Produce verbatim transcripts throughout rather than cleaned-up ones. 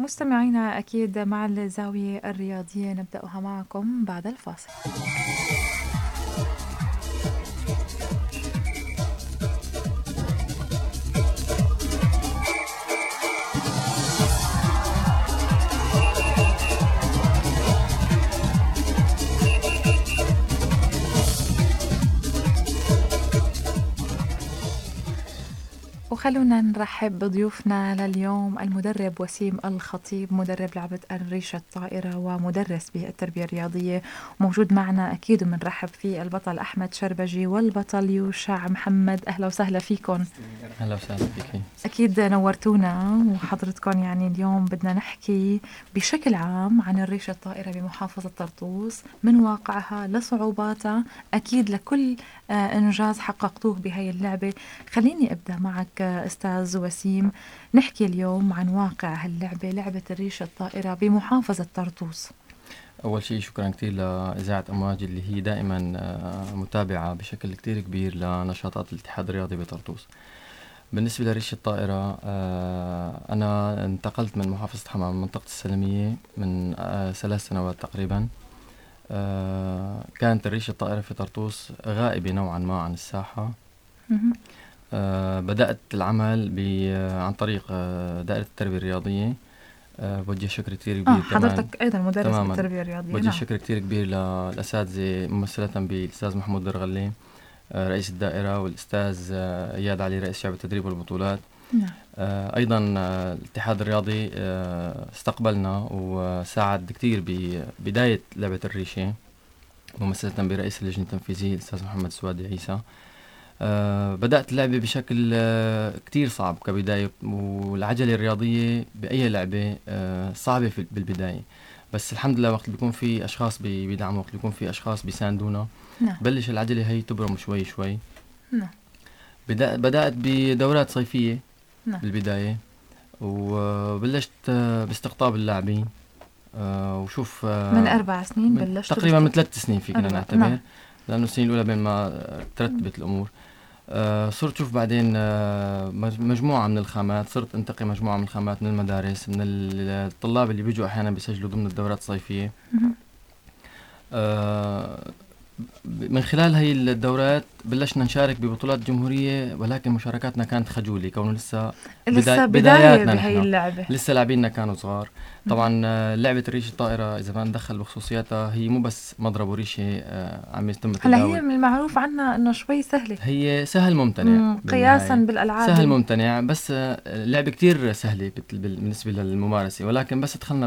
مستمعينا أكيد مع الزاوية الرياضية نبدأها معكم بعد الفاصل. وخلونا نرحب بضيوفنا لليوم المدرب وسيم الخطيب، مدرب لعبة الريشة الطائرة ومدرس بالتربية الرياضية. موجود معنا أكيد ومنرحب فيه البطل أحمد شربجي والبطل يوشع محمد. أهلا وسهلا فيكم. أهلا وسهلا فيك. أكيد نورتونا وحضرتكم. يعني اليوم بدنا نحكي بشكل عام عن الريشة الطائرة بمحافظة طرطوس، من واقعها لصعوباتها، أكيد لكل إنجاز حققتوه بهاي اللعبة. خليني أبدأ معك أستاذ وسيم، نحكي اليوم عن واقع هاللعبة، لعبة الريشة الطائرة بمحافظة طرطوس. أول شيء شكرا كتير لإذاعة أمواج اللي هي دائما متابعة بشكل كتير كبير لنشاطات الاتحاد الرياضي بطرطوس. بالنسبة لريشة الطائرة، أنا انتقلت من محافظة حمام من منطقة السلمية من ثلاث سنوات تقريبا. كانت الريشة الطائرة في طرطوس غائبة نوعا ما عن الساحة. أه بدأت العمل عن طريق أه دائرة التربية الرياضية. أه بوجه شكر كتير كبير. آه حضرتك أيضا مدرس بالتربية الرياضية. بوجه شكر كتير كبير للأساتذة ممثلة بالأستاذ محمود درغلي أه رئيس الدائرة، والأستاذ أه إياد علي رئيس شعب التدريب والبطولات. نعم. أه أيضا أه الاتحاد الرياضي أه استقبلنا وساعد كتير ببداية لعبة الريشة، ممثلة برئيس اللجنة التنفيذية الأستاذ محمد سوادي عيسى. أه بدأت اللعبة بشكل أه كتير صعب كبداية، والعجلة الرياضية بأي لعبة أه صعبة في بالبداية، بس الحمد لله وقت بيكون في أشخاص بيدعموا، وقت بيكون في أشخاص بيساندونا. نعم. بلش العجلة هي تبرم شوي شوي. نعم. بدأ بدأت بدورات صيفية. نعم. بالبداية، وبلشت أه باستقطاب اللاعبين. أه وشوف أه من أربع سنين بلشت تقريبا من ثلاث سنين فينا نعتبر. نعم. لأنه السنين الأولى بين ما ترتبت الأمور أه صرت شوف بعدين أه مجموعة من الخامات، صرت انتقي مجموعة من الخامات من المدارس، من الطلاب اللي بيجوا أحيانا بيسجلوا ضمن الدورات الصيفية. أه من خلال هاي الدورات بلشنا نشارك ببطولات جمهورية، ولكن مشاركاتنا كانت خجولة كونه لسه لسه بداياتنا بهاي اللعبة، لسه لاعبيننا كانوا صغار. طبعا لعبة الريشة الطائرة إذا ما ندخل بخصوصياتها، هي مو بس مضرب وريشة عم يتم هلا هي من المعروف عنها إنه شوي سهلة، هي سهل ممتنع قياسا بالألعاب، سهل ممتنع، بس لعبة كتير سهلة بالنسبة للممارسة. ولكن بس دخلنا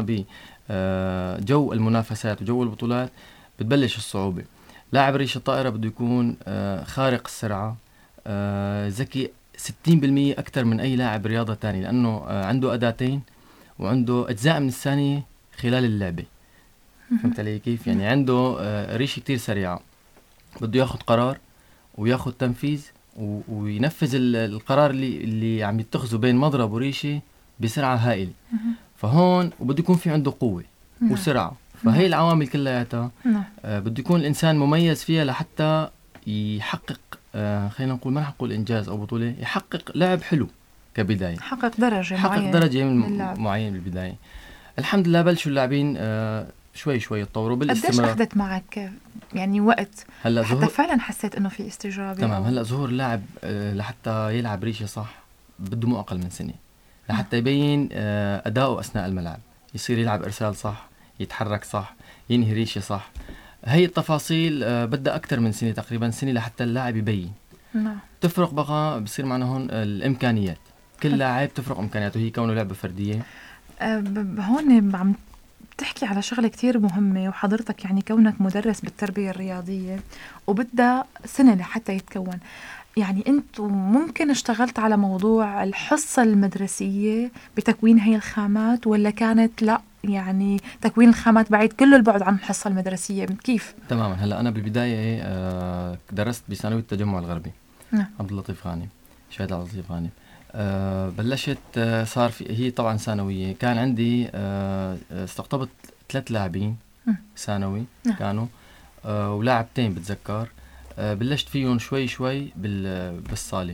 بجو المنافسات وجو البطولات بتبلش الصعوبة. لاعب ريشة الطائرة بده يكون خارق السرعة، ذكي ستين بالمية أكتر من أي لاعب رياضة تاني، لأنه عنده أداتين وعنده أجزاء من الثانية خلال اللعبة. فهمت علي كيف؟ يعني عنده ريشة كتير سريعة، بده ياخد قرار وياخد تنفيذ وينفذ القرار اللي اللي عم يتخذه بين مضرب وريشة بسرعة هائلة. فهون وبده يكون في عنده قوة وسرعة. فهي العوامل كلها آه بده يكون الإنسان مميز فيها لحتى يحقق آه خلينا نقول ما رح نقول إنجاز أو بطولة، يحقق لعب حلو كبداية، حقق درجة حقق معينة درجة معينة بالبداية. الحمد لله بلشوا اللاعبين آه شوي شوي يتطوروا بالاستمرار. قديش أخذت معك يعني وقت هلا حتى فعلا حسيت إنه في استجابة؟ تمام. هلا ظهور اللاعب آه لحتى يلعب ريشة صح بده مو أقل من سنة لحتى يبين آه أداؤه أثناء الملعب، يصير يلعب إرسال صح، يتحرك صح، ينهي ريشة صح. هي التفاصيل آه بدها أكتر من سنة، تقريبا سنة لحتى اللاعب يبين. نعم. تفرق بقى بصير معنا هون الإمكانيات، كل لاعب تفرق إمكانياته، هي كونه لعبة فردية. أه هون عم تحكي على شغلة كتير مهمة، وحضرتك يعني كونك مدرس بالتربية الرياضية وبدأ سنة لحتى يتكون، يعني أنتوا ممكن اشتغلت على موضوع الحصة المدرسية بتكوين هاي الخامات، ولا كانت لا يعني تكوين الخامات بعيد كل البعد عن الحصة المدرسية؟ كيف؟ تماما. هلا أنا بالبداية آه درست بثانوية التجمع الغربي. نعم. عبد اللطيف غانم، شهيد عبد اللطيف غانم. آه بلشت آه صار في هي طبعا ثانوية، كان عندي آه استقطبت ثلاث لاعبين ثانوي كانوا آه ولاعبتين بتذكر. آه بلشت فيهم شوي شوي بالصالة.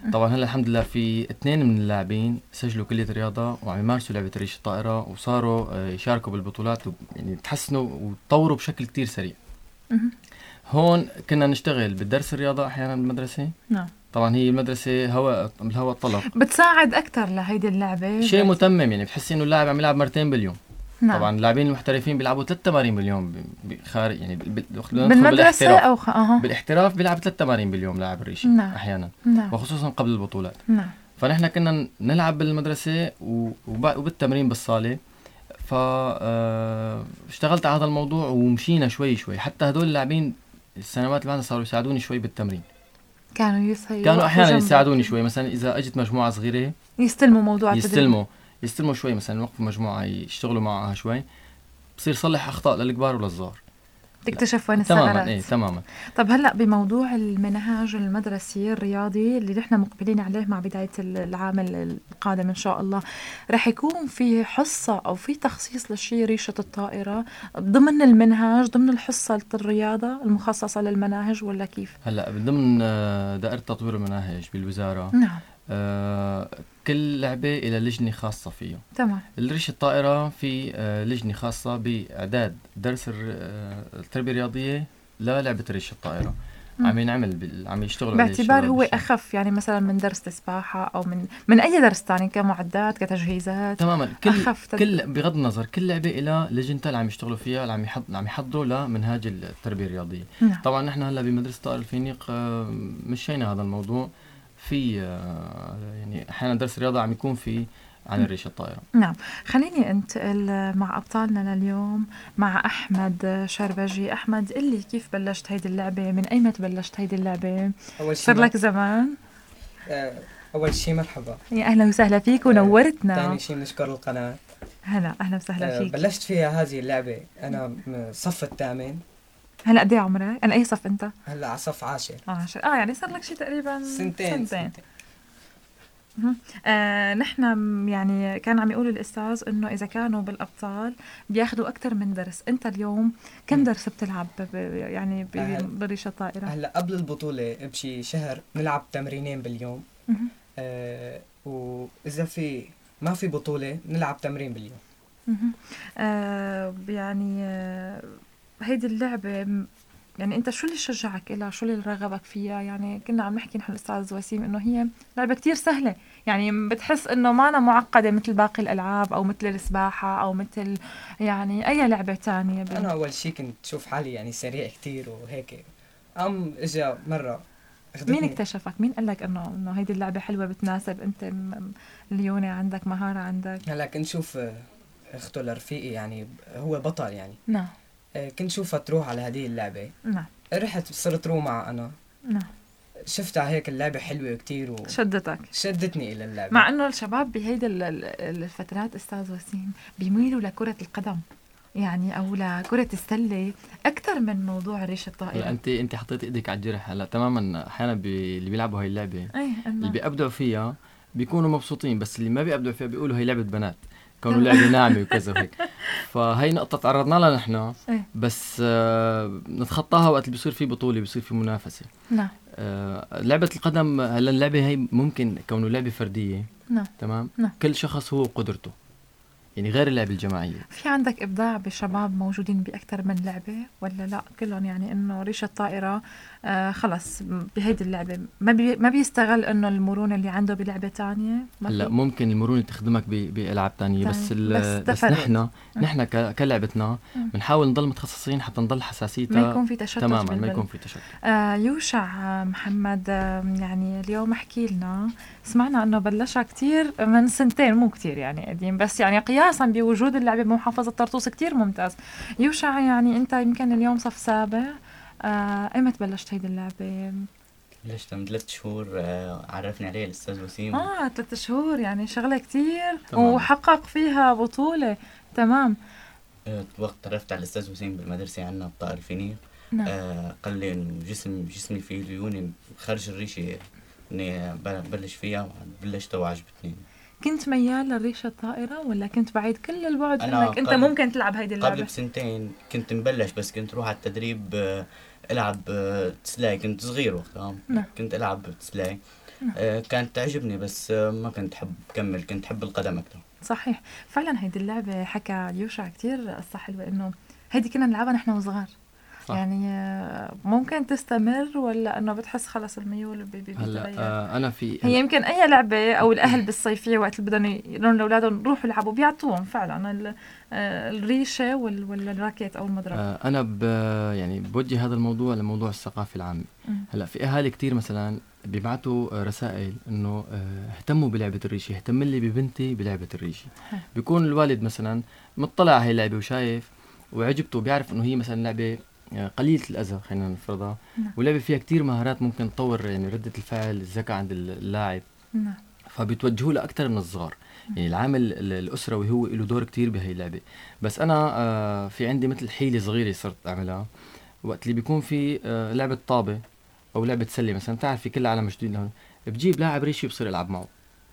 طبعا هلا الحمد لله في اثنين من اللاعبين سجلوا كلية الرياضة وعم يمارسوا لعبة ريش الطائرة وصاروا آه، يشاركوا بالبطولات يعني تحسنوا وتطوروا بشكل كتير سريع. هون كنا نشتغل بالدرس الرياضة أحيانا بالمدرسة. نعم. طبعا هي المدرسة هواء بالهواء الطلق بتساعد أكتر لهيدي اللعبة شيء متمم، يعني بتحسي إنه اللاعب عم يلعب مرتين باليوم. نعم. طبعا اللاعبين المحترفين بيلعبوا ثلاث تمارين باليوم خارج يعني بالمدرسة أو خ... أه. بالاحتراف بيلعب ثلاث تمارين باليوم لاعب الريشة. نعم. أحيانا. نعم. وخصوصا قبل البطولات. نعم. فنحن كنا نلعب بالمدرسة وبالتمرين بالصالة. فاشتغلت على هذا الموضوع ومشينا شوي شوي حتى هدول اللاعبين السنوات اللي بعدها صاروا يساعدوني شوي بالتمرين. كانوا يساعدوني كانوا أحيانا يساعدوني شوي، مثلا إذا أجت مجموعة صغيرة يستلموا موضوع يستلموا يستلموا شوي، مثلا وقفوا مجموعة يشتغلوا معها شوي، بصير صلح أخطاء للكبار وللصغار، تكتشف وين الثغرات. تماما. ايه تماما. طب هلا بموضوع المنهاج المدرسي الرياضي اللي نحن مقبلين عليه مع بدايه العام القادم ان شاء الله، رح يكون في حصه او في تخصيص لشيء ريشه الطائره ضمن المنهاج ضمن الحصه الرياضه المخصصه للمناهج ولا كيف؟ هلا ضمن دائره تطوير المناهج بالوزاره. نعم. آه كل لعبه الى لجنه خاصه فيه. تمام. الريشه الطائره في آه لجنه خاصه باعداد درس التربيه الرياضيه للعبه ريشه الطائره. م. عم ينعمل بال... عم يشتغلوا باعتبار هو بالشيء. اخف يعني مثلا من درس السباحه او من من اي درس ثاني كمعدات كتجهيزات. تماما. كل أخف كل بغض النظر كل لعبه الى لجنتها اللي عم يشتغلوا فيها اللي عم يحض... عم يحضروا لمنهاج التربيه الرياضيه. نعم. طبعا نحن هلا بمدرسه طائر الفينيق آه مشينا هذا الموضوع في يعني أحيانا درس رياضة عم يكون في عن الريشة الطائرة. نعم. خليني أنتقل مع أبطالنا لليوم مع أحمد شربجي. أحمد قلي كيف بلشت هيدي اللعبة؟ من أي متى بلشت هيدي اللعبة؟ صار لك زمان؟ أول شيء مرحبا، يا أهلا وسهلا فيك ونورتنا. ثاني شيء نشكر القناة. هلا أهلا وسهلا فيك. بلشت فيها هذه اللعبة أنا صف الثامن. هلا قد ايه عمرك؟ أنا أي صف أنت؟ هلا على صف عاشر. عاشر. آه يعني صار لك شيء تقريبا سنتين. سنتين. آه نحن يعني كان عم يقول الأستاذ إنه إذا كانوا بالأبطال بياخدوا أكتر من درس. أنت اليوم كم درس بتلعب يعني بريشة الطائرة؟ هلا قبل البطولة بشي شهر نلعب تمرينين باليوم. آه وإذا في ما في بطولة نلعب تمرين باليوم. آه يعني آه هيدي اللعبة يعني أنت شو اللي شجعك إلها؟ شو اللي رغبك فيها؟ يعني كنا عم نحكي نحن الأستاذ وسيم إنه هي لعبة كتير سهلة، يعني بتحس إنه ما أنا معقدة مثل باقي الألعاب أو مثل السباحة أو مثل يعني أي لعبة تانية. أنا أول شيء كنت شوف حالي يعني سريع كتير وهيك. أم إجا مرة مين اكتشفك؟ مين قال لك إنه إنه هيدي اللعبة حلوة بتناسب أنت ليونة عندك مهارة عندك؟ هلا كنت شوف أخته لرفيقي يعني هو بطل يعني. نعم. كنت شوفها تروح على هذه اللعبة. نعم. رحت صرت روح مع أنا. نعم. شفتها هيك اللعبة حلوة كتير و... شدتك شدتني إلى اللعبة. مع إنه الشباب بهيدا الفترات أستاذ وسيم بيميلوا لكرة القدم يعني أو لكرة السلة أكثر من موضوع ريش الطائرة. لا أنت أنت حطيت إيدك على الجرح. هلا تماما أحيانا بي... اللي بيلعبوا هاي اللعبة اللي بيبدعوا فيها بيكونوا مبسوطين، بس اللي ما بيبدعوا فيها بيقولوا هي لعبة بنات كانوا لعبة ناعمة وكذا وهيك. فهي نقطة تعرضنا لها نحن بس آه نتخطاها وقت اللي بيصير في بطولة بيصير في منافسة. نعم. آه لعبة القدم هلا اللعبة هي ممكن كونه لعبة فردية. نعم. تمام. نعم. كل شخص هو وقدرته يعني غير اللعبة الجماعية. في عندك إبداع بشباب موجودين بأكثر من لعبة ولا لا كلهم يعني إنه ريشة الطائرة آه خلص بهيدي اللعبة ما بي ما بيستغل إنه المرونة اللي عنده بلعبة تانية؟ لا ممكن المرونة تخدمك بألعاب تانية بس بس, بس نحن نحن كلعبتنا بنحاول نضل متخصصين حتى نضل حساسيتها ما يكون في تشتت. تماما ما يكون في تشتت. آه يوشع محمد آه يعني اليوم احكي لنا، سمعنا إنه بلشها كتير من سنتين مو كتير يعني قديم بس يعني قياسا بوجود اللعبة بمحافظة طرطوس كتير ممتاز. يوشع يعني أنت يمكن اليوم صف سابع، آه ايمت بلشت هيدي اللعبة؟ بلشت من ثلاث شهور. آه عرفني عليه الأستاذ وسيم. اه ثلاث شهور يعني شغلة كتير. تمام. وحقق فيها بطولة. تمام. آه وقت تعرفت على الأستاذ وسيم بالمدرسة عنا بطائر الفينيق. نعم. آه قال لي إنه جسم جسمي فيه ليوني خارج الريشة إني بلش فيها وبلشت وعجبتني. كنت ميال للريشة الطائرة ولا كنت بعيد كل البعد انك انت ممكن تلعب هيدي اللعبة؟ قبل بسنتين كنت مبلش بس كنت روح على التدريب العب تسلاي. كنت صغير وقتها. نعم. كنت العب تسلاي. آه كانت تعجبني، بس آه ما كنت حب كمل، كنت حب القدم أكثر. صحيح فعلا هيدي اللعبة حكى يوشع كتير قصة حلوة إنه هيدي كنا نلعبها نحن وصغار. صح. يعني ممكن تستمر ولا انه بتحس خلص الميول بيتغير؟ هلا آه انا في هي يمكن اي لعبه او الاهل بالصيفيه وقت اللي بدهم يقولون لاولادهم روحوا العبوا بيعطوهم فعلا الريشه ولا الراكيت او المضرب. آه انا ب يعني بوجه هذا الموضوع لموضوع الثقافه العامه. هلا في اهالي كتير مثلا بيبعتوا رسائل انه اه اهتموا بلعبه الريشه، اهتم لي ببنتي بلعبه الريشه. بيكون الوالد مثلا مطلع على هي اللعبه وشايف وعجبته، بيعرف انه هي مثلا لعبه قليلة الأذى خلينا نفرضها، نعم. ولعبة فيها كتير مهارات ممكن تطور يعني ردة الفعل، الذكاء عند اللاعب، نعم. فبيتوجهوا له أكتر من الصغار. نعم. يعني العامل الأسروي هو له دور كتير بهي اللعبة. بس أنا آه في عندي مثل حيلة صغيرة صرت أعملها وقت اللي بيكون في آه لعبة طابة أو لعبة سلة مثلا، تعرف في كل عالم جديد هون، بجيب لاعب ريشي بصير ألعب معه،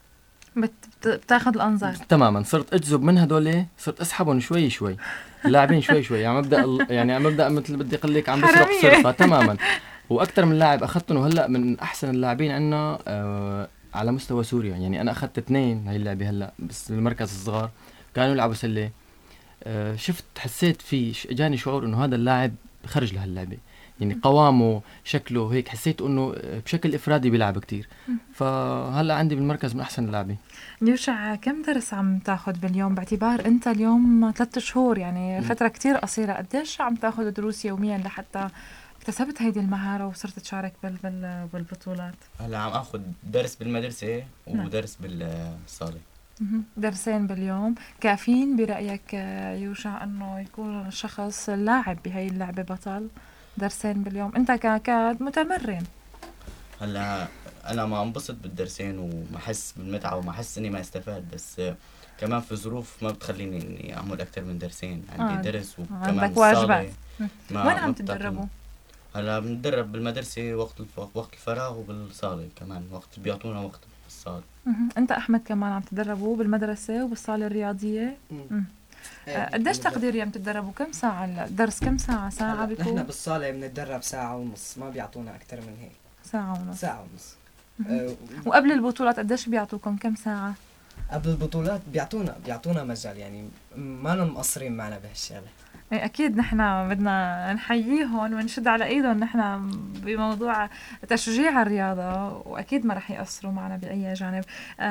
بتاخذ الانظار تماما. صرت اجذب من هدول، صرت اسحبهم شوي شوي اللاعبين شوي شوي، يعني مبدا يعني مبدا مثل بدي اقول لك عم بسرق سرقه تماما. واكثر من لاعب اخذتهم، وهلا من احسن اللاعبين عندنا آه على مستوى سوريا. يعني انا اخذت اثنين هاي اللعبه هلا بس المركز الصغار كانوا يلعبوا سله. آه شفت حسيت في اجاني شعور انه هذا اللاعب خرج لهاللعبه، يعني قوامه شكله هيك حسيت انه بشكل افرادي بيلعب كتير. فهلا عندي بالمركز من احسن اللاعبين. يوشع كم درس عم تاخذ باليوم، باعتبار انت اليوم ثلاثة شهور يعني فتره كتير قصيره، قديش عم تاخذ دروس يوميا لحتى اكتسبت هيدي المهاره وصرت تشارك بال بال بالبطولات؟ هلا عم اخذ درس بالمدرسه ودرس بالصاله. درسين باليوم كافيين برايك يوشع انه يكون شخص لاعب بهي اللعبه بطل؟ درسين باليوم انت كمتمرن. هلا انا ما انبسط بالدرسين وما احس بالمتعه وما احس اني ما استفاد، بس كمان في ظروف ما بتخليني اني اعمل اكثر من درسين. عندي آه. درس وكمان عندك واجبات. وين عم تتدربوا؟ هلا بنتدرب بالمدرسه وقت الف... وقت الفراغ، وبالصاله كمان وقت بيعطونا وقت بالصاله. انت احمد كمان عم تتدربوا بالمدرسه وبالصاله الرياضيه؟ قديش تقديريا بتتدربوا؟ كم ساعة الدرس؟ كم ساعة؟ ساعة بيكون؟ نحن بالصالة بنتدرب ساعة ونص، ما بيعطونا أكتر من هيك. ساعة ونص. ساعة ونص. أه وقبل البطولات قديش بيعطوكم؟ كم ساعة؟ قبل البطولات بيعطونا بيعطونا مجال، يعني ما مقصرين معنا بهالشغلة. أكيد نحن بدنا نحييهم ونشد على إيدهم نحن بموضوع تشجيع الرياضة، وأكيد ما رح يقصروا معنا بأي جانب.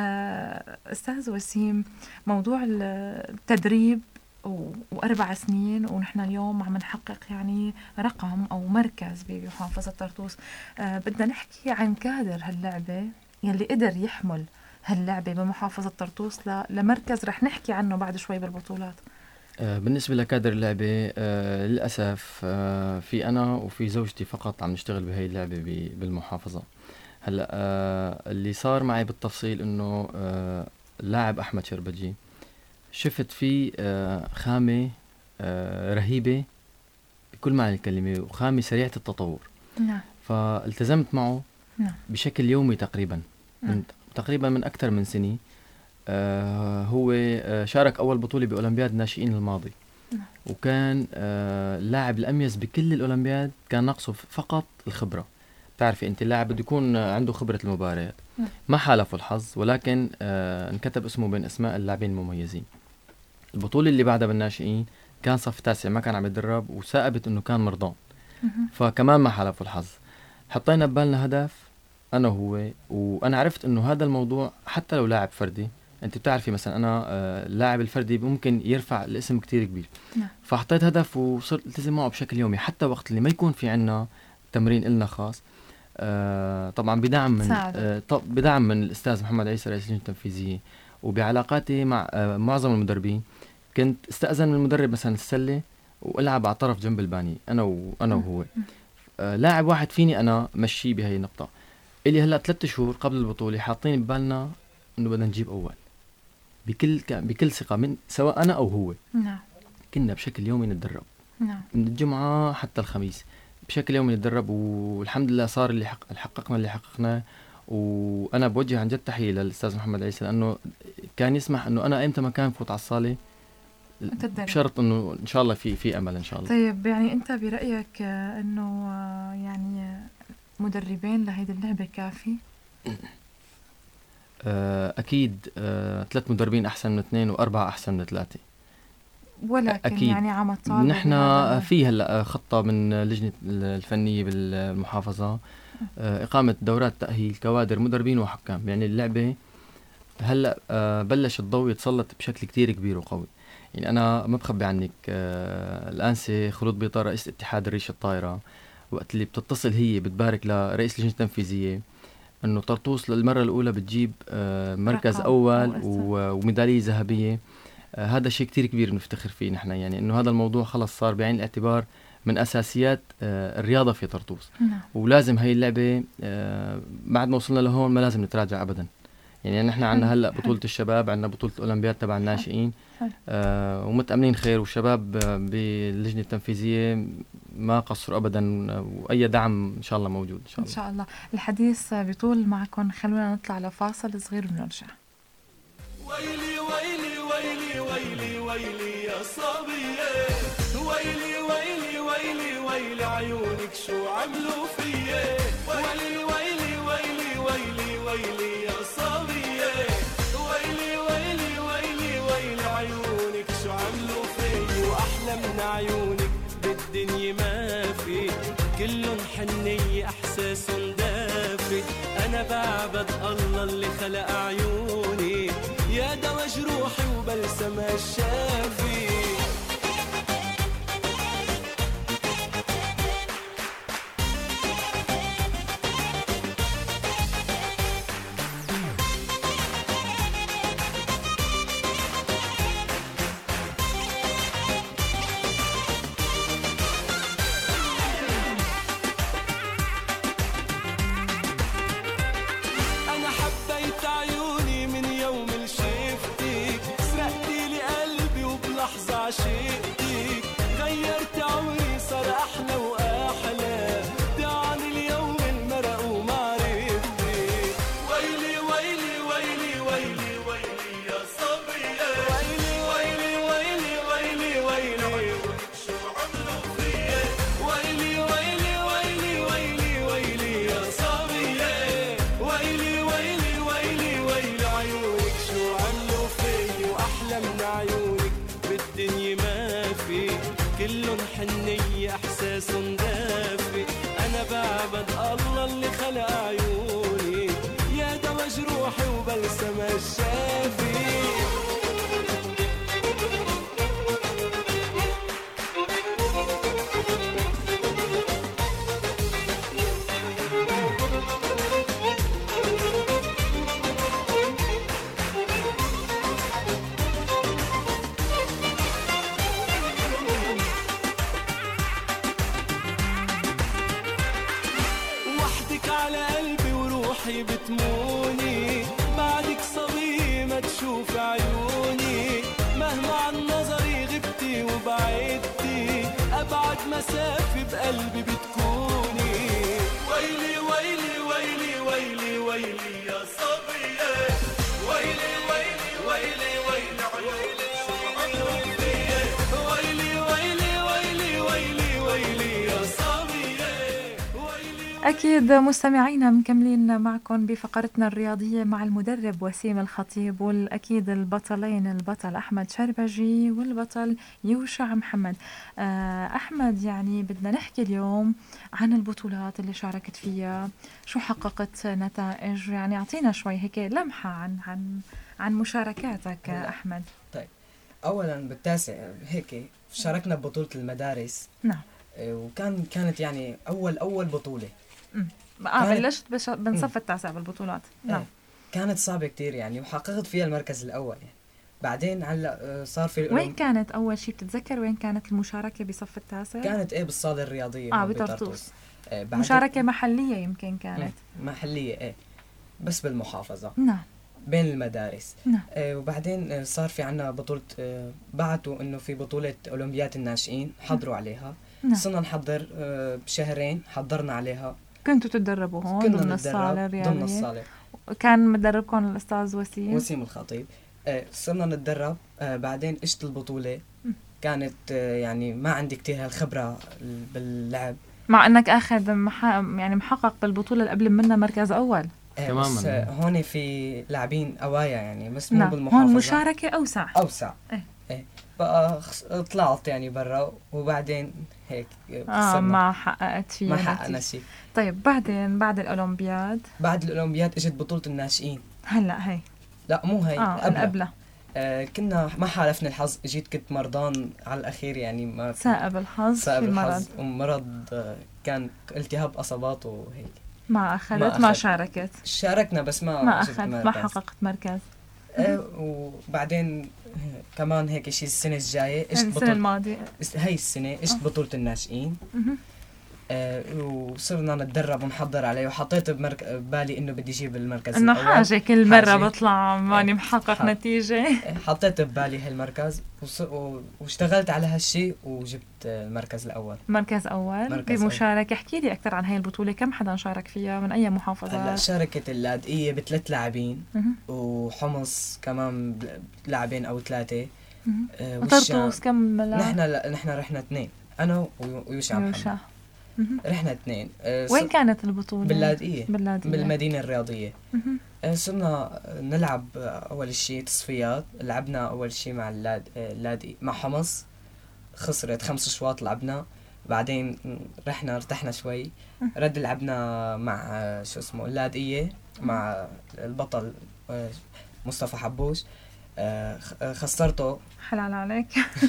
أستاذ وسيم، موضوع التدريب وأربع سنين ونحن اليوم عم نحقق يعني رقم أو مركز بمحافظة طرطوس، بدنا نحكي عن كادر هاللعبة يلي قدر يحمل هاللعبة بمحافظة طرطوس لمركز رح نحكي عنه بعد شوي بالبطولات. بالنسبة لكادر اللعبة آه للأسف آه في أنا وفي زوجتي فقط عم نشتغل بهاي اللعبة بالمحافظة. هلأ آه اللي صار معي بالتفصيل إنه آه اللاعب أحمد شربجي شفت فيه آه خامة آه رهيبة بكل معنى الكلمة، وخامة سريعة التطور. نعم. فالتزمت معه نعم. بشكل يومي تقريبا نعم. من تقريبا من أكثر من سنة. آه هو آه شارك أول بطولة بأولمبياد الناشئين الماضي نعم. وكان آه اللاعب الأميز بكل الأولمبياد، كان ناقصه فقط الخبرة. تعرفي أنت اللاعب بده يكون عنده خبرة المباريات نعم. ما حالفه الحظ، ولكن آه انكتب اسمه بين أسماء اللاعبين المميزين. البطولة اللي بعدها بالناشئين كان صف تاسع، ما كان عم يتدرب وثائبت إنه كان مرضان فكمان ما حالفه الحظ. حطينا ببالنا هدف أنا وهو، وأنا عرفت إنه هذا الموضوع حتى لو لاعب فردي، انت بتعرفي مثلا انا آه اللاعب الفردي ممكن يرفع الاسم كتير كبير نعم. فحطيت هدف وصرت التزم معه بشكل يومي، حتى وقت اللي ما يكون في عنا تمرين إلنا خاص. آه طبعا بدعم من آه طب بدعم من الاستاذ محمد عيسى رئيس اللجنه التنفيذيه، وبعلاقاتي مع آه معظم المدربين كنت استأذن من المدرب مثلا السله والعب على طرف جنب الباني انا وانا وهو. آه لاعب واحد فيني انا مشي بهي النقطه. الي هلا ثلاث شهور قبل البطوله حاطين ببالنا انه بدنا نجيب اول بكل بكل ثقه، من سواء انا او هو. نعم. كنا بشكل يومي نتدرب نعم. من الجمعه حتى الخميس بشكل يومي نتدرب، والحمد لله صار اللي حق... حققنا اللي حققناه. وانا بوجه عن جد تحيه للاستاذ محمد عيسى، لانه كان يسمح انه انا ايمتى ما كان فوت على الصاله بشرط انه ان شاء الله في في امل ان شاء الله. طيب يعني انت برايك انه يعني مدربين لهيدي اللعبه كافي؟ أكيد ثلاث مدربين أحسن من اثنين وأربعة أحسن من ثلاثة. ولكن أكيد. يعني عم تطالب نحن في هلا خطة من لجنة الفنية بالمحافظة إقامة دورات تأهيل كوادر مدربين وحكام. يعني اللعبة هلا بلش الضوء يتسلط بشكل كتير كبير وقوي. يعني أنا ما بخبي عنك، الآنسة خلود بيطار رئيس اتحاد الريشة الطائرة وقت اللي بتتصل هي بتبارك لرئيس اللجنة التنفيذية إنه طرطوس للمرة الأولى بتجيب مركز أول وميدالية ذهبية، هذا شيء كتير كبير نفتخر فيه نحن. يعني إنه هذا الموضوع خلص صار بعين الاعتبار من أساسيات الرياضة في طرطوس. نعم. ولازم هاي اللعبة بعد ما وصلنا لهون ما لازم نتراجع أبدا. يعني نحن عنا هلأ بطولة الشباب، عنا بطولة الأولمبياد تبع الناشئين، آه ومتأملين خير، والشباب باللجنة التنفيذية ما قصروا أبدا، وأي دعم إن شاء الله موجود إن شاء الله. إن شاء الله. الحديث بيطول معكم، خلونا نطلع لفاصل صغير ونرجع. ويلي ويلي ويلي ويلي ويلي يا صبية، ويلي ويلي ويلي ويلي عيونك شو عملوا فيا، ويلي ويلي ويلي ويلي ويلي يا صبية، ويلي ويلي ويلي ويلي عيونك شو عملوا فيا، وأحلى من عيونك بالدنيا ما في، كلن حنية إحساس دافي، أنا بعبد الله اللي خلق عيوني، يا دوا جروحي وبلسم الشافي. أنا حبيت عيوني من يوم شفتك، سرقتي لي قلبي وبلحظة عشقتك، غيرت عمري صار أحلى وأحلى، دعني اليوم المرق ومعرفتك، ويلي ويلي ويلي ويلي ويلي يا صبية، ويلي ويلي ويلي ويلي ويلي شو عملوا فيا، ويلي ويلي ويلي ويلي ويلي يا صبية، ويلي ويلي ويلي ويلي عيونك شو عملوا فيا، وأحلى من عيونك بالدنيا ما في، كلن حنية إحساس دافي، أنا بعبد الله اللي خلق عيوني، يا دوا جروحي وبلسم الشافي. وحدك على قلبي وروحي بتموني، بعدك صبي ما تشوف عيوني، مهما عن نظري غبتي وبعدتي، أبعد مسافة بقلبي بتكوني، ويلي ويلي ويلي ويلي ويلي يا صبية، ويلي ويلي ويلي ويلي عيونك شو عملوا فيا، ويلي ويلي ويلي ويلي ويلي يا صبية، ويلي. أكيد مستمعينا مكملين معكم بفقرتنا الرياضية مع المدرب وسيم الخطيب، والأكيد البطلين، البطل أحمد شربجي والبطل يوشع محمد. أحمد، يعني بدنا نحكي اليوم عن البطولات اللي شاركت فيها، شو حققت نتائج، يعني أعطينا شوي هيك لمحة عن عن عن مشاركاتك أحمد. طيب، أولا بالتاسع هيك شاركنا ببطولة المدارس. نعم. وكان كانت يعني أول أول بطولة. امم اه بلشت بش... بنصف التاسع بالبطولات. نعم. كانت صعبة كتير يعني، وحققت فيها المركز الأول يعني. بعدين هلا صار في الأولم... وين كانت أول شيء بتتذكر وين كانت المشاركة بصف التاسع؟ كانت إيه بالصالة الرياضية اه بطرطوس. آه مشاركة محلية يمكن كانت. محلية إيه، بس بالمحافظة. نعم. بين المدارس. نعم. آه وبعدين صار في عنا بطولة، آه بعتوا إنه في بطولة أولمبياد الناشئين، حضروا عليها. نعم. صرنا نحضر آه بشهرين، حضرنا عليها. كنتوا تتدربوا هون ضمن الصالة الرياضية؟ ضمن الصالة. كان مدربكم الأستاذ وسيم؟ وسيم الخطيب. آه صرنا نتدرب. آه بعدين اجت البطولة. م. كانت آه يعني ما عندي كتير هالخبرة باللعب، مع أنك أخذ مح... يعني محقق بالبطولة اللي قبل منها مركز أول. بس هون في لاعبين قوايا يعني بس مو نعم. بالمحافظة. هون مشاركة أوسع أوسع ايه, ايه. بقى طلعت يعني برا وبعدين هيك آه ما حققت فيها ما حققنا شيء. طيب بعدين بعد الأولمبياد بعد الأولمبياد اجت بطولة الناشئين. هلا هي لا مو هي آه قبلها, قبلها. آه كنا ما حالفنا الحظ، جيت كنت مرضان على الأخير يعني ما سائب الحظ سائب في الحظ مرض ومرض آه كان التهاب أصابات وهيك ما أخذت ما, ما شاركت شاركنا بس ما ما أخذت ما حققت مركز. آه وبعدين كمان هيك شيء السنة الجاية اجت السنة بطولة الماضية هاي السنة اجت بطولة الناشئين. آه وصرنا نتدرب ونحضر عليه وحطيت بمرك... ببالي انه بدي اجيب المركز انه الاول. حاجة كل مرة حاجة. بطلع ماني محقق ح... نتيجة. حطيت ببالي هالمركز وص... و... واشتغلت على هالشيء وجبت المركز الاول. مركز اول مركز بمشاركة. احكي لي اكثر عن هاي البطولة، كم حدا شارك فيها من اي محافظة؟ هلا شاركت اللاذقية بثلاث لاعبين وحمص كمان لاعبين او ثلاثة. آه وطرطوس كم لاعب؟ نحن لا... نحن رحنا اثنين انا ويوشع محمد. رحنا اثنين. أه وين كانت البطولة؟ باللاذقية باللاذقية بالمدينة الرياضية. أه صرنا نلعب أول شيء تصفيات. لعبنا أول شيء مع اللاذقية مع حمص، خسرت خمس أشواط لعبنا. بعدين رحنا ارتحنا شوي، رد لعبنا مع شو اسمه اللاذقية مع البطل مصطفى حبوش. آه خسرته. حلال عليك.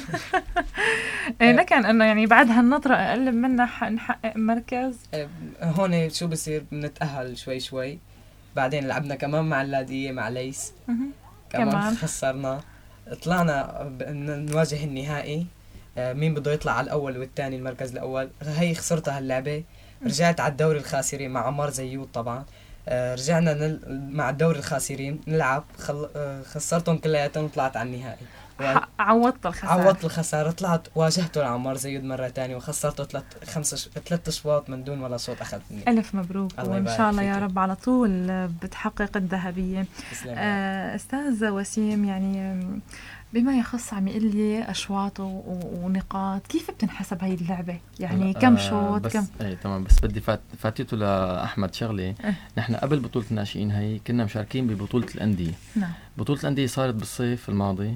لكن انه يعني بعد هالنطرة اقل منا نحقق مركز. آه هون شو بصير بنتأهل شوي شوي. بعدين لعبنا كمان مع اللاذقية مع ليس كمان, كمان خسرنا. طلعنا نواجه النهائي. آه مين بده يطلع على الاول والثاني المركز الاول. هي خسرتها هاللعبة. رجعت على الدوري الخاسرين مع عمار زيود طبعا. آه رجعنا نل... مع الدوري الخاسرين نلعب. خل... آه خسرتهم كلياتهم وطلعت على النهائي. و... عوضت الخسارة. عوضت الخسارة. طلعت واجهته لعمار زيود مرة تانية وخسرته ثلاث خمسة ش... ثلاث أشواط من دون ولا صوت أخذ مني. ألف مبروك وإن شاء الله يا رب على طول بتحقق الذهبية. آه أستاذ وسيم، يعني بما يخص عم يقول لي أشواط ونقاط، كيف بتنحسب هاي اللعبة؟ يعني كم شوط كم؟ ايه تمام. بس بدي فات فاتيته لأحمد شغلة. اه. نحن قبل بطولة الناشئين هاي كنا مشاركين ببطولة الأندية. نعم. بطولة الأندية صارت بالصيف الماضي.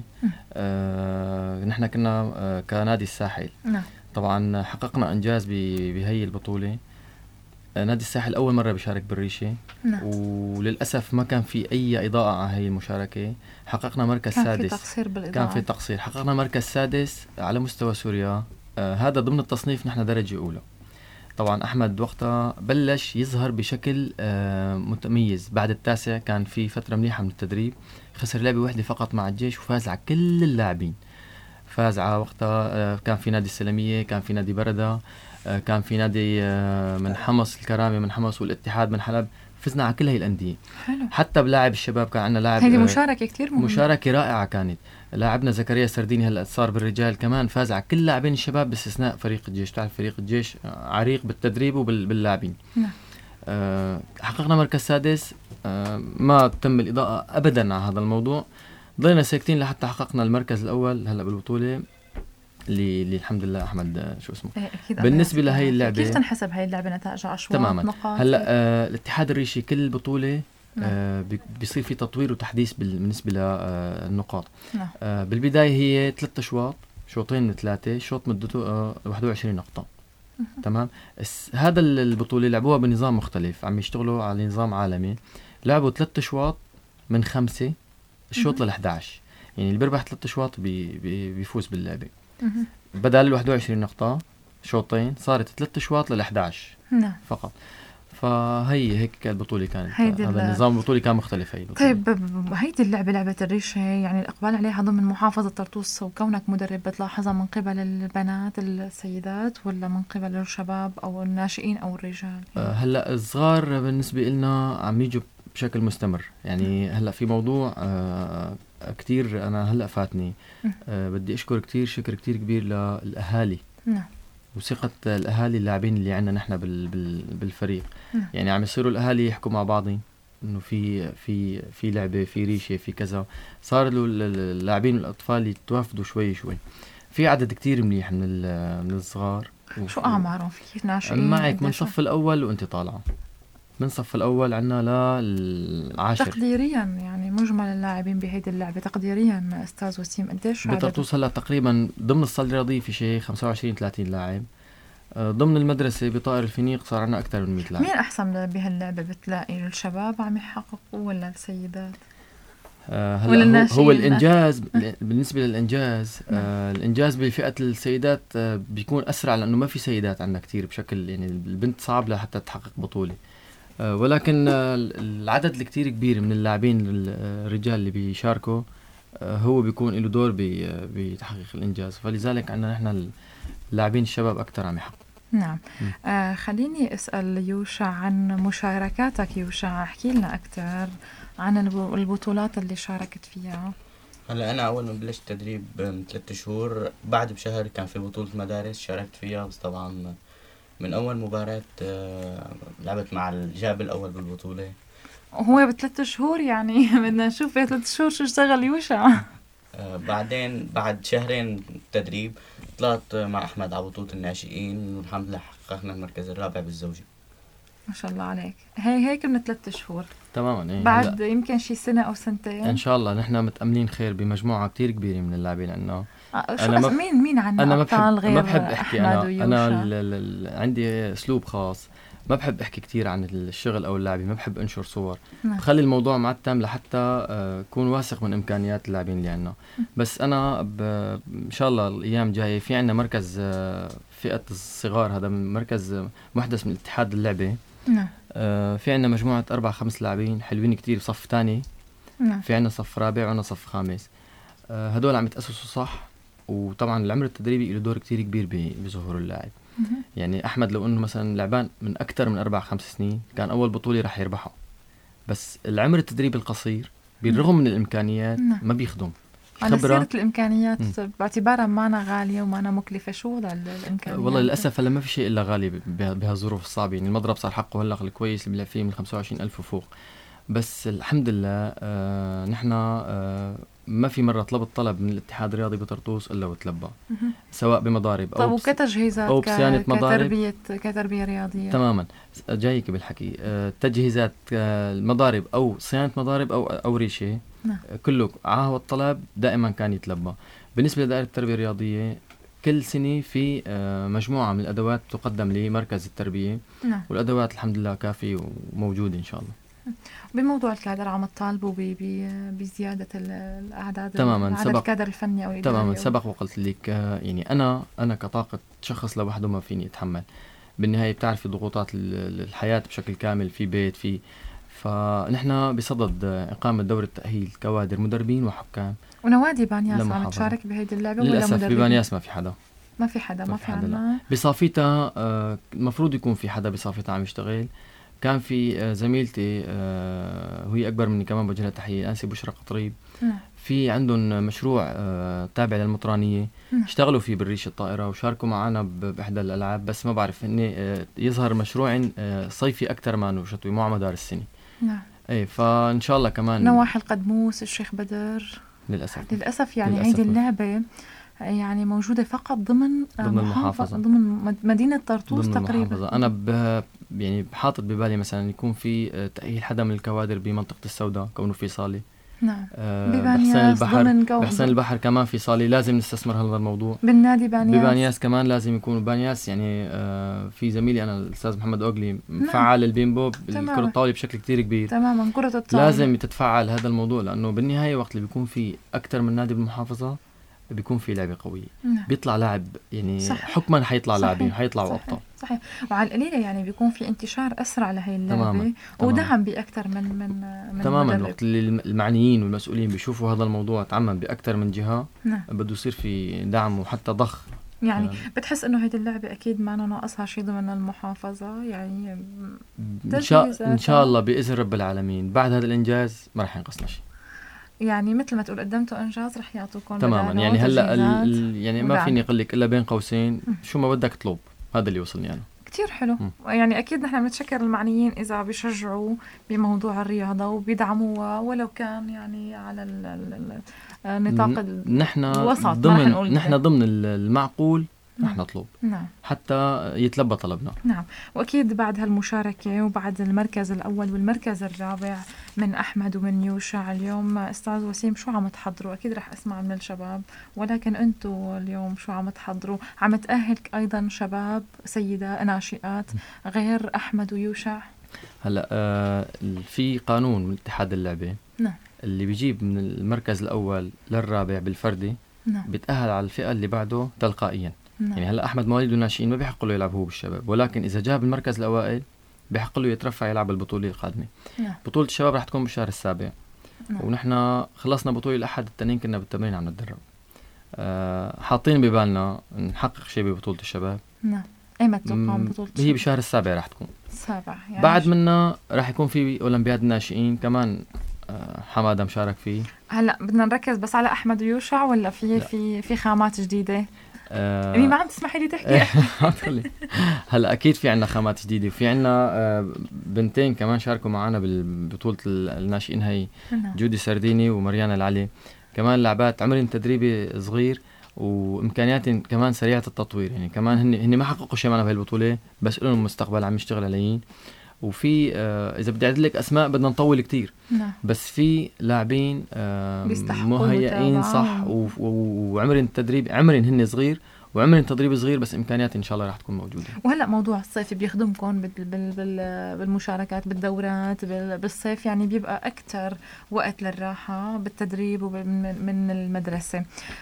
آه نحن كنا آه كنادي الساحل. نعم. طبعا حققنا إنجاز بهي البطولة. نادي الساحل أول مرة بيشارك بالريشة. نعم. وللأسف ما كان في أي إضاءة على هاي المشاركة. حققنا مركز كان سادس. في تقصير بالإضاءة. كان في تقصير. حققنا مركز سادس على مستوى سوريا. آه هذا ضمن التصنيف نحن درجة أولى. طبعا أحمد وقتها بلش يظهر بشكل آه متميز. بعد التاسع كان في فترة منيحة من التدريب. خسر لعبة واحدة فقط مع الجيش وفاز على كل اللاعبين. فاز على وقتها آه كان في نادي السلمية، كان في نادي بردة، كان في نادي من حمص الكرامة من حمص والاتحاد من حلب. فزنا على كل هاي الأندية. حلو. حتى بلاعب الشباب كان عندنا لاعب. هذه مشاركة كتير مهمة. مشاركة رائعة كانت. لاعبنا زكريا سرديني هلا صار بالرجال كمان فاز على كل لاعبين الشباب باستثناء فريق الجيش. تعرف فريق الجيش عريق بالتدريب وباللاعبين. نعم. أه حققنا مركز سادس. أه ما تم الإضاءة أبدا على هذا الموضوع. ضلينا ساكتين لحتى حققنا المركز الأول هلا بالبطولة اللي اللي الحمد لله أحمد شو اسمه. أكيد. بالنسبة لهي اللعبة كيف تنحسب هاي اللعبة نتائجها؟ أشواط تماما. نقاط؟ هلا آه الاتحاد الريشي كل بطولة آه بيصير في تطوير وتحديث بالنسبة للنقاط. نعم. آه بالبداية هي ثلاثة أشواط، شوطين من ثلاثة، شوط مدته آه واحد وعشرين نقطة. تمام. هذا البطولة لعبوها بنظام مختلف، عم يشتغلوا على نظام عالمي. لعبوا ثلاثة أشواط من خمسة الشوط لل إحدى عشر، يعني اللي بيربح ثلاثة أشواط بي بي بيفوز باللعبة. بدل ال واحد وعشرين نقطة شوطين صارت ثلاثة أشواط لل إحدى عشر. نعم. فقط. فهي هيك البطولة كانت. هذا النظام البطولي كان مختلف. هي البطولة. طيب هيدي اللعبة لعبة الريشة يعني الإقبال عليها ضمن محافظة طرطوس وكونك مدرب بتلاحظها من قبل البنات السيدات ولا من قبل الشباب أو الناشئين أو الرجال؟ أه هلا الصغار بالنسبة لنا عم يجوا بشكل مستمر. يعني هلا في موضوع أه كتير أنا هلا فاتني. أه بدي أشكر كتير شكر كتير كبير للأهالي. نعم. وثقة الأهالي اللاعبين اللي عندنا نحن بال بال بالفريق. نعم. يعني عم يصيروا الأهالي يحكوا مع بعضهم إنه في في في لعبة في ريشة في كذا. صار له اللاعبين والأطفال يتوافدوا شوي شوي. في عدد كتير منيح من من الصغار. شو أعمارهم؟ في ناشئين؟ معك من صف الأول وأنت طالعة. من صف الأول عنا للعاشر. تقديريا يعني مجمل اللاعبين بهيدي اللعبة تقديريا أستاذ وسيم قديش؟ بطرطوس هلا تقريبا ضمن الصالة الرياضية في شيء خمسة وعشرين ثلاثين لاعب. ضمن المدرسة بطائر الفينيق صار عنا أكثر من مئة لاعب. مين أحسن بهاللعبة بتلاقي؟ الشباب عم يحققوا ولا السيدات؟ آه هلا هو, هو الإنجاز بالنسبة للإنجاز آه الإنجاز بفئة السيدات آه بيكون أسرع لأنه ما في سيدات عندنا كتير بشكل يعني البنت صعب لحتى تحقق بطولة. آه ولكن آه العدد الكتير كبير من اللاعبين الرجال اللي بيشاركوا آه هو بيكون له دور بتحقيق الإنجاز، فلذلك عندنا نحن اللاعبين الشباب أكتر عم يحققوا. نعم. آه خليني أسأل يوشع عن مشاركاتك. يوشع احكي لنا أكتر عن البطولات اللي شاركت فيها. هلا أنا أول ما بلشت تدريب من ثلاثة شهور بعد بشهر كان في بطولة مدارس شاركت فيها، بس طبعا من أول مباراة آه لعبت مع الجاب الأول بالبطولة. هو بثلاث شهور يعني بدنا نشوف بثلاث شهور شو اشتغل يوشع. آه بعدين بعد شهرين تدريب طلعت مع أحمد على بطولة الناشئين والحمد لله حققنا المركز الرابع بالزوجي. ما شاء الله عليك. هي هيك من ثلاث شهور تماما. إيه بعد لا. يمكن شي سنة أو سنتين إن شاء الله. نحن متأملين خير بمجموعة كتير كبيرة من اللاعبين عنا. آه أنا مب... مين مين عنا أنا أبطال غير ما بحب أحكي. أنا أنا ال ال ال عندي أسلوب خاص، ما بحب أحكي كتير عن الشغل أو اللاعبين، ما بحب أنشر صور. نعم. بخلي الموضوع معتم لحتى أكون واثق من إمكانيات اللاعبين اللي عنا. بس أنا إن شاء الله الأيام جاية في عنا مركز فئة الصغار، هذا مركز محدث من الاتحاد اللعبة. نعم. آه في عنا مجموعة أربع خمس لاعبين حلوين كتير بصف تاني. نعم. في عنا صف رابع وعنا صف خامس. آه هدول عم يتأسسوا صح، وطبعا العمر التدريبي له دور كتير كبير بظهور اللاعب. يعني أحمد لو أنه مثلا لعبان من أكتر من أربع خمس سنين كان أول بطولة راح يربحه، بس العمر التدريبي القصير بالرغم من الإمكانيات ما بيخدم. على سيرة الإمكانيات م. باعتبارها مانا غالية ومانا مكلفة، شو وضع الإمكانيات؟ والله للأسف هلا ما في شيء إلا غالي بهالظروف الصعبة. يعني المضرب صار حقه هلا الكويس اللي بيلعب فيه من خمسة وعشرين ألف وفوق، بس الحمد لله آه نحن آه ما في مرة طلبت طلب من الاتحاد الرياضي بطرطوس إلا وتلبى، سواء بمضارب أو طب وكتجهيزات أو بصيانة مضارب كتربية كتربية رياضية. تماما جايك بالحكي. آه تجهيزات آه المضارب أو صيانة مضارب أو أو ريشة. نعم. كله عهو الطلب دائما كان يتلبى. بالنسبة لدائرة التربية الرياضية كل سنة في آه مجموعة من الأدوات تقدم لمركز التربية. نعم. والأدوات الحمد لله كافية وموجودة إن شاء الله. بموضوع الكادر عم تطالبوا بزيادة الأعداد تماما. عدد الكادر الفني أو الإداري. تماما سبق وقلت لك يعني أنا أنا كطاقة شخص لوحده ما فيني أتحمل. بالنهاية بتعرفي ضغوطات الحياة بشكل كامل، في بيت في فنحن بصدد إقامة دورة تأهيل كوادر مدربين وحكام. ونوادي بانياس عم تشارك بهيدي اللعبة ولا للأسف ببانياس ما في حدا ما في حدا ما في عنا بصافيتها. آه المفروض يكون في حدا بصافيتها عم يشتغل. كان في آه زميلتي آه وهي أكبر مني كمان بوجه لها تحية، أنسي بشرى قطريب. نعم. في عندهم مشروع آه تابع للمطرانية. نعم. اشتغلوا فيه بالريش الطائرة وشاركوا معنا بإحدى الألعاب، بس ما بعرف إني آه يظهر مشروع آه صيفي أكتر ما شتوي مو على مدار السنة. نعم. ايه فان شاء الله كمان نواحي القدموس الشيخ بدر. للاسف للاسف يعني هيدي اللعبه يعني موجوده فقط ضمن ضمن المحافظه، ضمن مدينه طرطوس تقريبا. المحافظة. انا ب... يعني بحاطط ببالي مثلا يكون في تاهيل حدا من الكوادر بمنطقه السوداء كونه في صالة. نعم. آه بحسن البحر بحسن البحر كمان في صالة، لازم نستثمر هذا الموضوع. بالنادي بانياس ببانياس كمان لازم يكون بانياس. يعني آه في زميلي انا الاستاذ محمد اوغلي مفعل البيمبو بالكرة الطاولة بشكل كتير كبير. تماما كرة الطاولة لازم تتفعل هذا الموضوع، لانه بالنهاية وقت اللي بيكون في اكثر من نادي بالمحافظة بيكون في لعبة قوية. نعم. بيطلع لاعب يعني صحيح. حكما حيطلع لاعبين حيطلعوا أبطال. صحيح. وعلى القليلة يعني بيكون في انتشار أسرع لهي اللعبة ودعم بأكثر من من من تماما. وقت اللي المعنيين والمسؤولين بيشوفوا هذا الموضوع تعمم بأكثر من جهة. نعم. بده يصير في دعم وحتى ضخ. يعني آه. بتحس إنه هيدي اللعبة أكيد ما ناقصها شيء ضمن المحافظة يعني إن شاء إن شاء الله بإذن رب العالمين بعد هذا الإنجاز ما رح ينقصنا شيء. يعني مثل ما تقول قدمتوا انجاز رح يعطوكم تماما. يعني هلا يعني ما فيني اقول لك الا بين قوسين شو ما بدك اطلب، هذا اللي وصلني انا. كتير حلو. م. يعني اكيد نحن بنتشكر المعنيين اذا بيشجعوا بموضوع الرياضه وبيدعموها ولو كان يعني على النطاق نحن الوسط. ضمن نحن ضمن المعقول رح نطلب نعم. حتى يتلبى طلبنا. نعم. وأكيد بعد هالمشاركة وبعد المركز الأول والمركز الرابع من أحمد ومن يوشع اليوم، أستاذ وسيم شو عم تحضروا؟ أكيد رح أسمع من الشباب، ولكن أنتوا اليوم شو عم تحضروا؟ عم تأهل أيضا شباب سيدة ناشئات غير أحمد ويوشع؟ هلا آه في قانون من اتحاد اللعبة نعم. اللي بيجيب من المركز الأول للرابع بالفردي نعم. بيتأهل على الفئة اللي بعده تلقائيا. نعم. يعني هلا أحمد مواليد وناشئين ما بيحق له يلعب هو بالشباب، ولكن إذا جاب المركز الأوائل بيحق له يترفع يلعب البطولة القادمة. نعم. بطولة الشباب رح تكون بالشهر السابع. نعم. ونحن خلصنا بطولة الأحد، التنين كنا بالتمرين عم نتدرب. آه حاطين ببالنا نحقق شيء ببطولة الشباب. نعم. ايمتى تقام بطولة هي بشهر السابع رح تكون. السابع يعني بعد منا رح يكون في أولمبياد الناشئين كمان، آه حمادة مشارك فيه. هلا بدنا نركز بس على أحمد ويوشع ولا في في في خامات جديدة؟ آه يعني ما عم تسمحي لي تحكي. هلا اكيد في عنا خامات جديده، وفي عنا آه بنتين كمان شاركوا معنا بالبطوله الناشئين، هي جودي سرديني ومريانا العلي، كمان لعبات عمرهم تدريبي صغير وامكانياتهم كمان سريعه التطوير. يعني كمان هن هن ما حققوا شيء معنا بهي البطوله بس لهم مستقبل عم يشتغل عليين. وفي آه اذا بدي اعد لك اسماء بدنا نطول كتير. نعم. بس في لاعبين آه مهيئين صح وعمرهم التدريب عمرهم هن صغير وعمرهم تدريب صغير بس امكانيات ان شاء الله راح تكون موجوده. وهلا موضوع الصيف بيخدمكم بال بال بال بالمشاركات بالدورات بالصيف، يعني بيبقى اكثر وقت للراحه بالتدريب ومن المدرسه.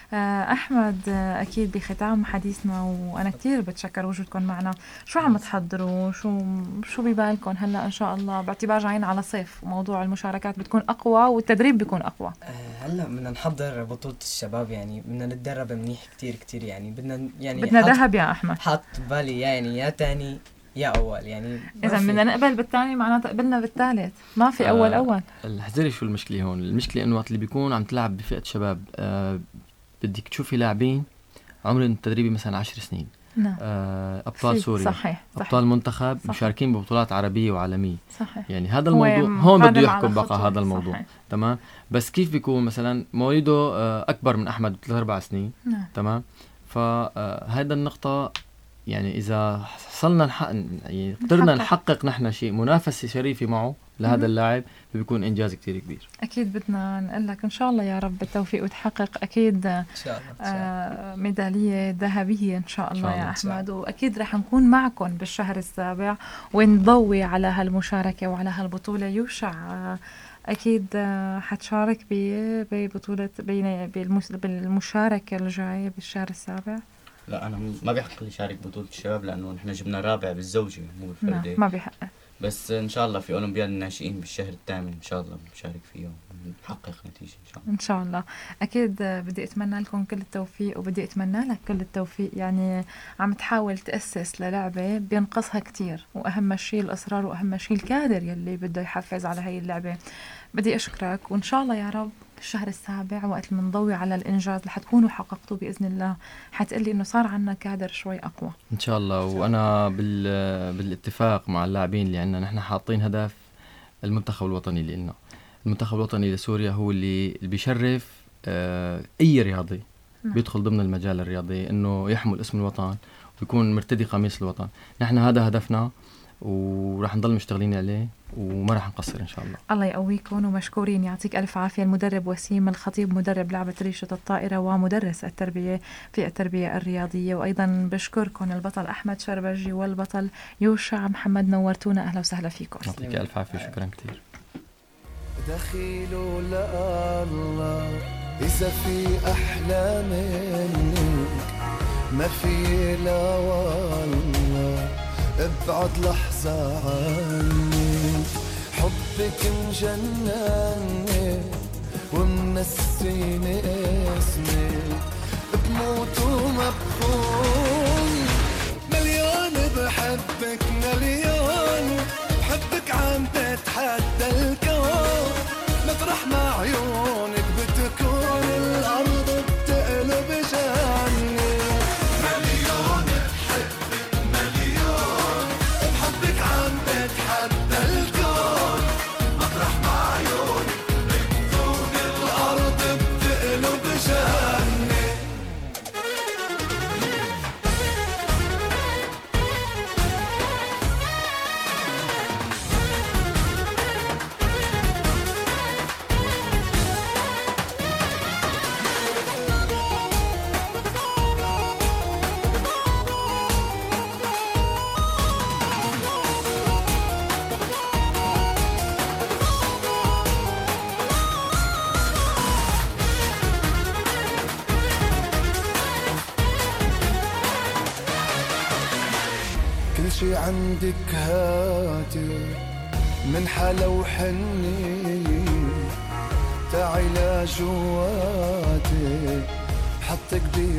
احمد اكيد بختام حديثنا وانا كثير بتشكر وجودكم معنا، شو عم تحضروا؟ شو شو ببالكم هلا ان شاء الله باعتبار جايين على صيف وموضوع المشاركات بتكون اقوى والتدريب بيكون اقوى؟ هلا بدنا نحضر بطوله الشباب، يعني بدنا نتدرب منيح كثير كثير، يعني بدنا يعني بدنا ذهب يا احمد. حط بالي يعني يا تاني يا اول، يعني اذا بدنا نقبل بالثاني معناته قبلنا بالثالث، ما في اول آه اول. الحذري شو المشكله هون؟ المشكله انه وقت اللي بيكون عم تلعب بفئه شباب آه بدك تشوفي لاعبين عمرهم التدريبي مثلا عشر سنين. نعم. آه ابطال سوريا، صحيح. صحيح. ابطال منتخب صحيح. مشاركين ببطولات عربيه وعالميه. صحيح. يعني هذا الموضوع هون بده يحكم بقى هذا الموضوع. صحيح. تمام. بس كيف بيكون مثلا مواليده آه اكبر من احمد بثلاث اربع سنين. نعم. تمام. فهذا النقطة يعني إذا حصلنا الحق يعني قدرنا نحقق نحن شيء منافسة شريفة معه لهذا اللاعب بيكون إنجاز كتير كبير. أكيد بدنا نقول لك إن شاء الله يا رب بالتوفيق وتحقق أكيد إن شاء الله. آه ميدالية ذهبية إن شاء الله, شاء الله يا أحمد، وأكيد رح نكون معكم بالشهر السابع ونضوي على هالمشاركة وعلى هالبطولة. يوشع آه أكيد حتشارك ببطولة بالمشاركة الجاية بالشهر السابع؟ لا أنا ما بيحق لي شارك بطولة الشباب لأنه نحن جبنا رابع بالزوجة مو بالفردي. نعم ما بيحق. بس إن شاء الله في أولمبياد الناشئين بالشهر الثامن إن شاء الله بنشارك فيه ونحقق نتيجة إن شاء الله. إن شاء الله. أكيد بدي أتمنى لكم كل التوفيق وبدي أتمنى لك كل التوفيق. يعني عم تحاول تأسس للعبة بينقصها كتير، وأهم شيء الإصرار وأهم شيء الكادر يلي بده يحفز على هاي اللعبة. بدي أشكرك وإن شاء الله يا رب الشهر السابع وقت المنضوي على الإنجاز اللي حتكونوا حققتوه بإذن الله حتقلي إنه صار عنا كادر شوي أقوى إن شاء الله. وأنا بال بالاتفاق مع اللاعبين اللي عنا نحن حاطين هدف المنتخب الوطني اللي لنا. المنتخب الوطني لسوريا هو اللي بيشرف آه أي رياضي بيدخل ضمن المجال الرياضي إنه يحمل اسم الوطن ويكون مرتدي قميص الوطن. نحن هذا هدفنا ورح نضل مشتغلين عليه وما رح نقصر إن شاء الله. الله يقويكم ومشكورين. يعطيك ألف عافية. المدرب وسيم الخطيب مدرب لعبة ريشة الطائرة ومدرس التربية في التربية الرياضية، وأيضا بشكركم البطل أحمد شربجي والبطل يوشع محمد. نورتونا، أهلا وسهلا فيكم. يعطيك ألف عافية، شكرا كتير. دخيلوا لله إذا في أحلى منك ما في لا والله ابعد لحظة عني. حبك مجنني ومنسيني اسمك بموت وما بخون. مليون بحبك مليون بحبك عم بتحدى الكون. مطرح مع عيونك بتكون الأرض بتقلب جاني. مليون بحبك مليون بحبك عم بتحدى الكون. مطرح مع عيونك بتكون الأرض بتقلب جاني. شي عندك هاتي من حلا وحني، تعي لجواتي حطك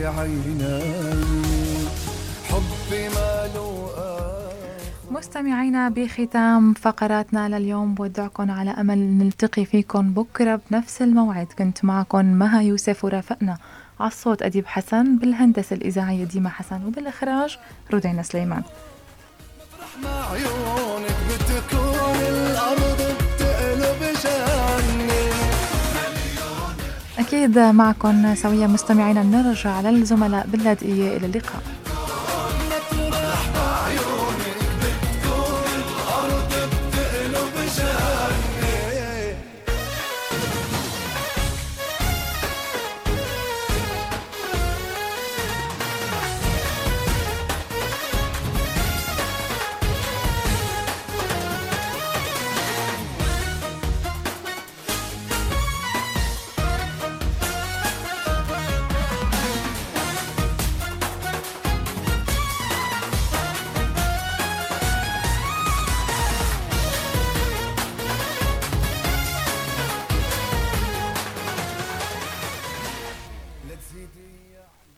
بعيني، حبي ماله مستمعينا بختام فقراتنا لليوم بودعكم على أمل نلتقي فيكم بكرة بنفس الموعد. كنت معكم مها يوسف ورافقنا على الصوت أديب حسن، بالهندسة الإذاعية ديما حسن، وبالإخراج رودينا سليمان. مع عيونك بتكون الأرض بتقلب جنة. أكيد معكم سويا مستمعينا، نرجع للزملاء باللاذقية. إلى اللقاء.